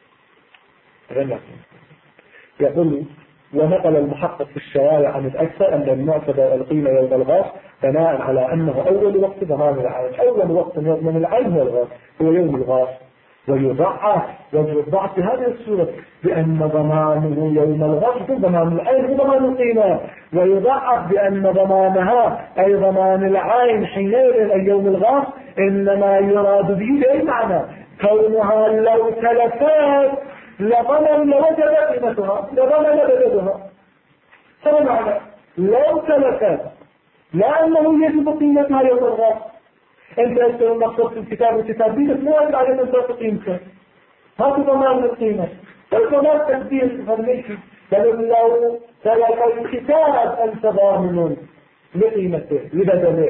يقول ونقل المحقق في الشوارع عن الأكثر أن المعتبر القيمة يوم الغاصب بناء على أنه أول وقت ضمان العين، أول وقت يضمن العين هو الغاصب هو يوم الغاصب. ويضعف وجه الضعف في هذه الصورة بأن ضمانه يوم الغاصب ضمان العين وضمان القيمة، ويضعف بأن ضمانها أي ضمان العين حينئذ اليوم الغاصب إنما يراد به أي معنى كونها لو تلفت لضمن لوجد قيمتها، لضمن بدلها. فما معنى لو تلفت لأنه يجب قيمتها يوم الغد. أنت أنت مقصود في الكتاب والكتابية مو واجب علينا أن تعطي قيمتها، هذا ضمان القيمة. فالضمان تقدير فرميشي بل لو تلف الكتاب أنت ضامن لقيمته لبدله،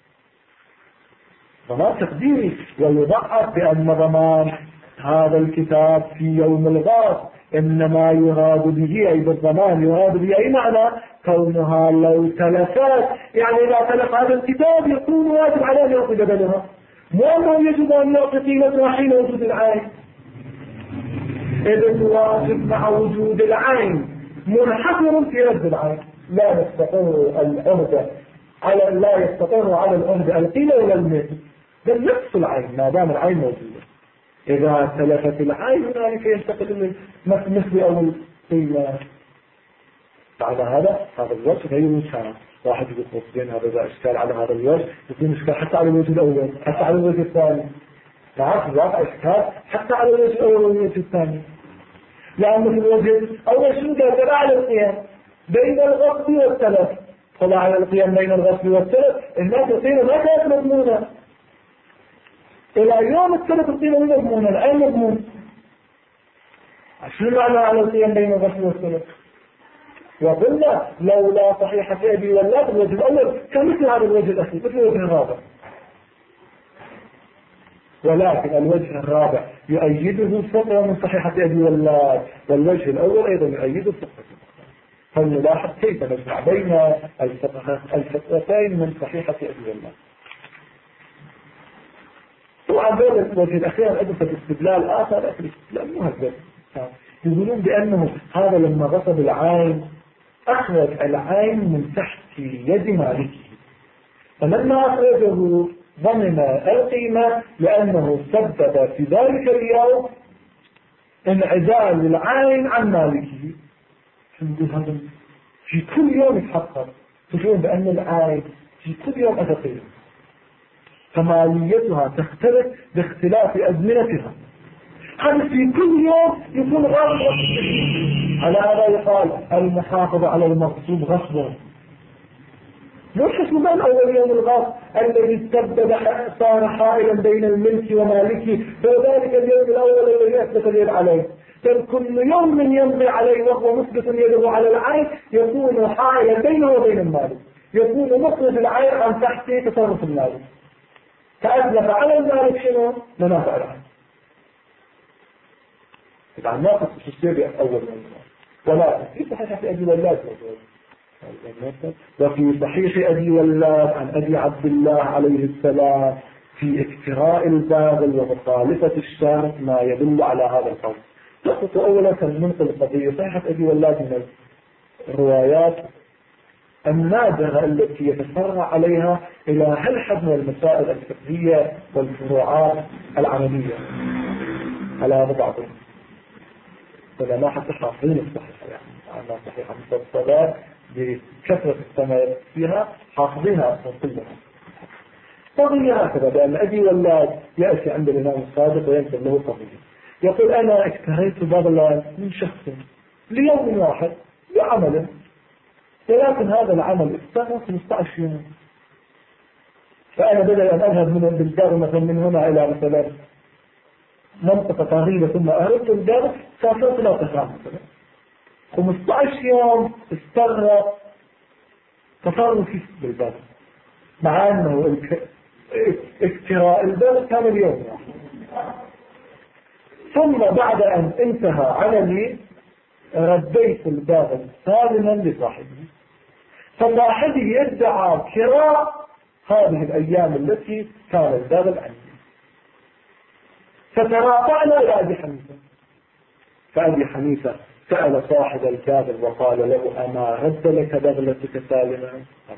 ضمان تقديري. ويضعف بأن ضمان هذا الكتاب في يوم الغد إنما يراد به أي بالضمان يراد به أي معنى كونها لو تلفت، يعني إذا تلف هذا الكتاب يكون واجب على أن يعطي بدلها، مو أنه يجب أن يعطي قيمتها حين وجود العين. إذ الواجب مع وجود العين منحصر في رد العين، لا يستطيع العهدة على العهدة القيمة ولا المثل، بل نفس العين ما دام العين موجودة. إذا تلفت العين هنالك ينتقل مثل أو القيمة. على هذا الوجه غير مشكلة. واحد يقول بين هذا إشكال على هذا الوجه، يكون إشكال حتى على الوجه الأول حتى على الوجه الثاني. تعرف الواقع إشكال حتى على الوجه الأول والوجه الثاني، لأن في الوجه أول شيء تبع على القيام بين الغصب والتلف. طلع على القيام بين الغصب والتلف، الناس القيمة ما كانت مضمونة إلى يوم التلف، القيمة مضمونة الآن مضمونة. شو معنى على القيام بين الغصب والتلف؟ وقلنا لولا صحيحة أبي ولاد الوجه الأول كان مثل هذا الوجه الأخير مثل الوجه الرابع، ولكن الوجه الرابع يؤيده الفقه من صحيحة أبي ولاد، والوجه الأول أيضا يؤيده الفقه. فلنلاحظ كيف نجمع بين الفقهتين من صحيحة أبي ولاد. طبعا بين الوجه الأخير أدفة استدلال آخر، لكن الاستدلال مهذب. يقولون بأنه هذا لما غصب العين أخرج العين من تحت يد مالكه، فلما أخرجه ضمن القيمة لأنه سبب في ذلك اليوم انعزال العين عن مالكه. هذا في كل يوم يتحقق، تشعرون بأن العين في كل يوم أتقيم، فماليتها تختلف باختلاف أزمنتها. هذا في كل يوم يكون غصب. على هذا يقال المحافظة على المغصوب غصبا. مش اسمه بين أول يوم الغصب الذي سبب صار حائلا بين الملك ومالكه، فذلك اليوم الأول الذي يثبت اليد عليه. كل يوم من يمضي عليه وهو مثبت يده على العين يكون حائلا بينه وبين المالك، يكون مخرج العين عن تحت تصرف المالك، فأزلف على المالك شنو؟ منافع العين. طبعا ناقص في السابع أول من ولكن في صحيح أبي ولاد، وفي صحيح أبي ولاد عن أبي عبد الله عليه السلام في اكتراء الباغل ومخالفة الشارع ما يدل على هذا القول. نقص أولا ننقل القضية صحيح أبي ولاد من الروايات النادرة التي يتفرع عليها إلى هل حد من المسائل الفقهية والفروعات العملية على هذا بعضهم. فلا ما حتى حافظين الصحيحة، يعني أنا صحيحة مفصلة بكثرة السماء فيها حافظينها أصلا كلها. قضية هكذا بأن أبي ولاد يأتي عند الإمام الصادق وينسب له قضية، يقول أنا اشتريت بغلا من شخص ليوم واحد بعمل، ولكن هذا العمل استغرق 15 يوم، فأنا بدل أن أذهب من البلدان مثلا من هنا إلى مثلا منطقة قريبة ثم أهربت البلدان سافرت لا تفعل مثلا 15 يوم استغرق تصرفي بالبلد، مع أنه اكتراء البلد كان اليوم يعني. ثم بعد أن انتهى عملي رديت الباب سالما لصاحبه، فصاحبه يدعى كراء هذه الأيام التي كان الباب عني، فتراطعنا إلى أبي حنيفة، فأبي حنيفة سأل صاحب الكاذب وقال له أما رد لك بغلتك سالما؟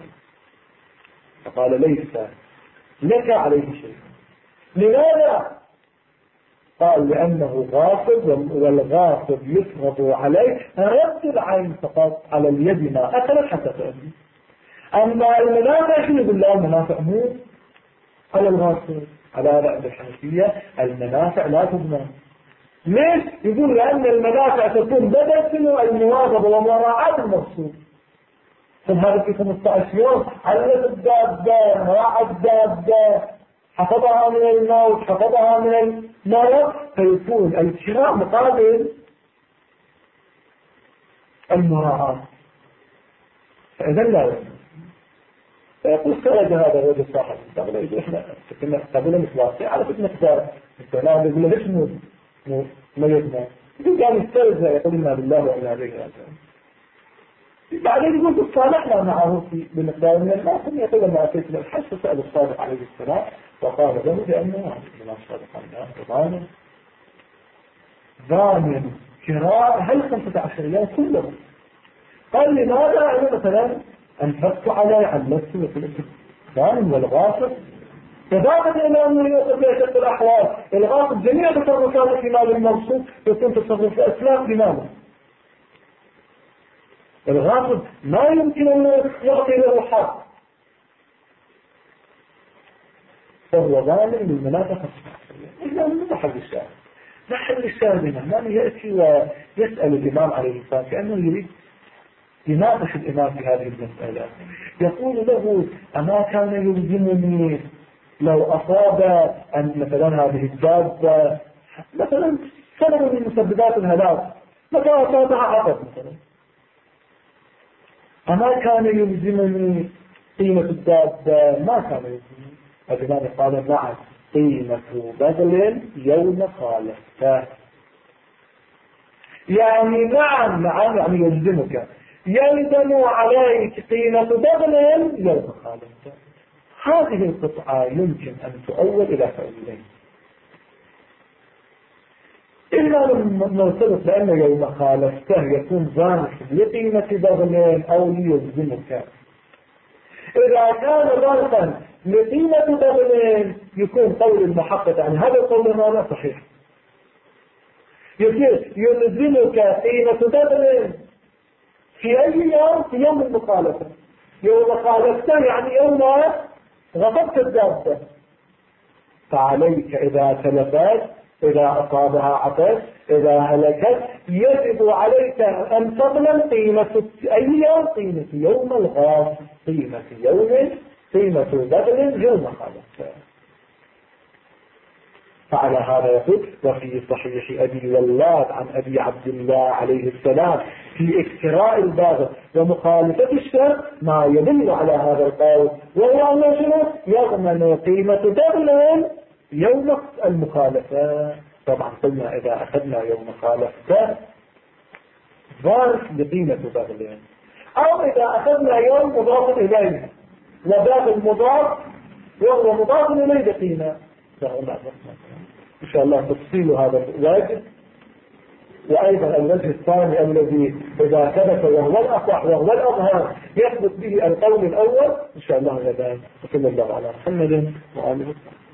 فقال ليس لك عليه شيء. لماذا؟ قال لأنه غاصب، والغاصب يفرض عليه رد العين فقط، على اليد ما أكلت حتى تأذي. أما المنافع شنو بالله؟ المنافع مو على الغاصب. على رأي الحنفية المنافع لا تضمن، ليش؟ يقول لأن المنافع تكون بدل المواظبة ومراعاة المقصود. فهذا في 15 يوم علت الدابة، راعى الدابة، حفظها من الموت، حفظها من المرض، فيكون الشراء مقابل المراعاة. فإذا لا يجوز. فيقول خرج هذا الرجل صاحب الدولة، يقول احنا كنا قبل متواصل على فكرة مقدار الكلام، يقول ليش ميتنا؟ يقول كان يسترزق، يقول إنا بالله وإنا إليه راجعون. بعدين يقول تصالحنا معه بمقدار من المال، ثم يقول ما أتيت من الحج، فسأل الصادق عليه السلام وقال له بأنه من الصادق عنه ضامن كراء هل 15 يوم كلهم. قال لماذا؟ أنا مثلا أنفقت على علمت مثل الثاني والغاصب، فضاقت إلى أنه يوصل في أشد الأحوال. الغاصب جميع تصرفاته في مال الموصوف يكون تصرف في أسلاف لماذا؟ الغاصب ما يمكن أن يعطي له حق، فهو ظالم للمنافق. إلا من محل الشاهد، محل الشاهد هنا من يأتي ويسأل الإمام عليه الصلاة كأنه يريد يناقش الإمام في هذه المسألة. يقول له أما كان يلزمني لو أصاب أن مثلا هذه الدابة مثلا سبب من مسببات الهلاك، متى أصابها عقد مثلا، أما كان يلزمني قيمة الدابة؟ ما كان يلزمني. الإمام قال نعم، قيمة بذل يوم خالفته. يعني نعم يعني يلزمك، يلزم عليك قيمة بذل يوم خالفته. هذه القطعة يمكن أن تؤول إلى فعلين: إلا لما نرتبط بأن يوم خالفته يكون ظاهر لقيمة بذل أو ليلزمك. إذا كان ظاهرا لقيمة بذل يكون قول المحقق عن هذا القول ما صحيح. يصير يلزمك قيمة بذل في أي يوم؟ في يوم المخالفة. يوم خالفته يعني يوم غضبت الدابة، فعليك إذا تلفت، إذا أصابها عطش، إذا هلكت، يجب عليك أن تظلم قيمة أي يوم؟ قيمة يوم الغاص، قيمة بذل يوم خالفته. فعلى هذا يقول: وفي صحيح أبي ولاد عن أبي عبد الله عليه السلام في اكتراء الباغي ومخالفة الشر ما يدل على هذا القول، وهو أنه شنو؟ يضمن قيمة بذل يوم المخالفة. طبعا قلنا إذا أخذنا يوم مخالفة ظرف لقيمة بذل، أو إذا أخذنا يوم مضاف إليه وباب المضاف وهو مضاف إليه بقيمة، إن شاء الله تفصيل هذا واجب. وأيضا الوجه الثاني الذي إذا ثبت وهو الأصح وهو الأظهر يثبت به القول الأول إن شاء الله غدا. وصلى الله على محمد وآله وسلم.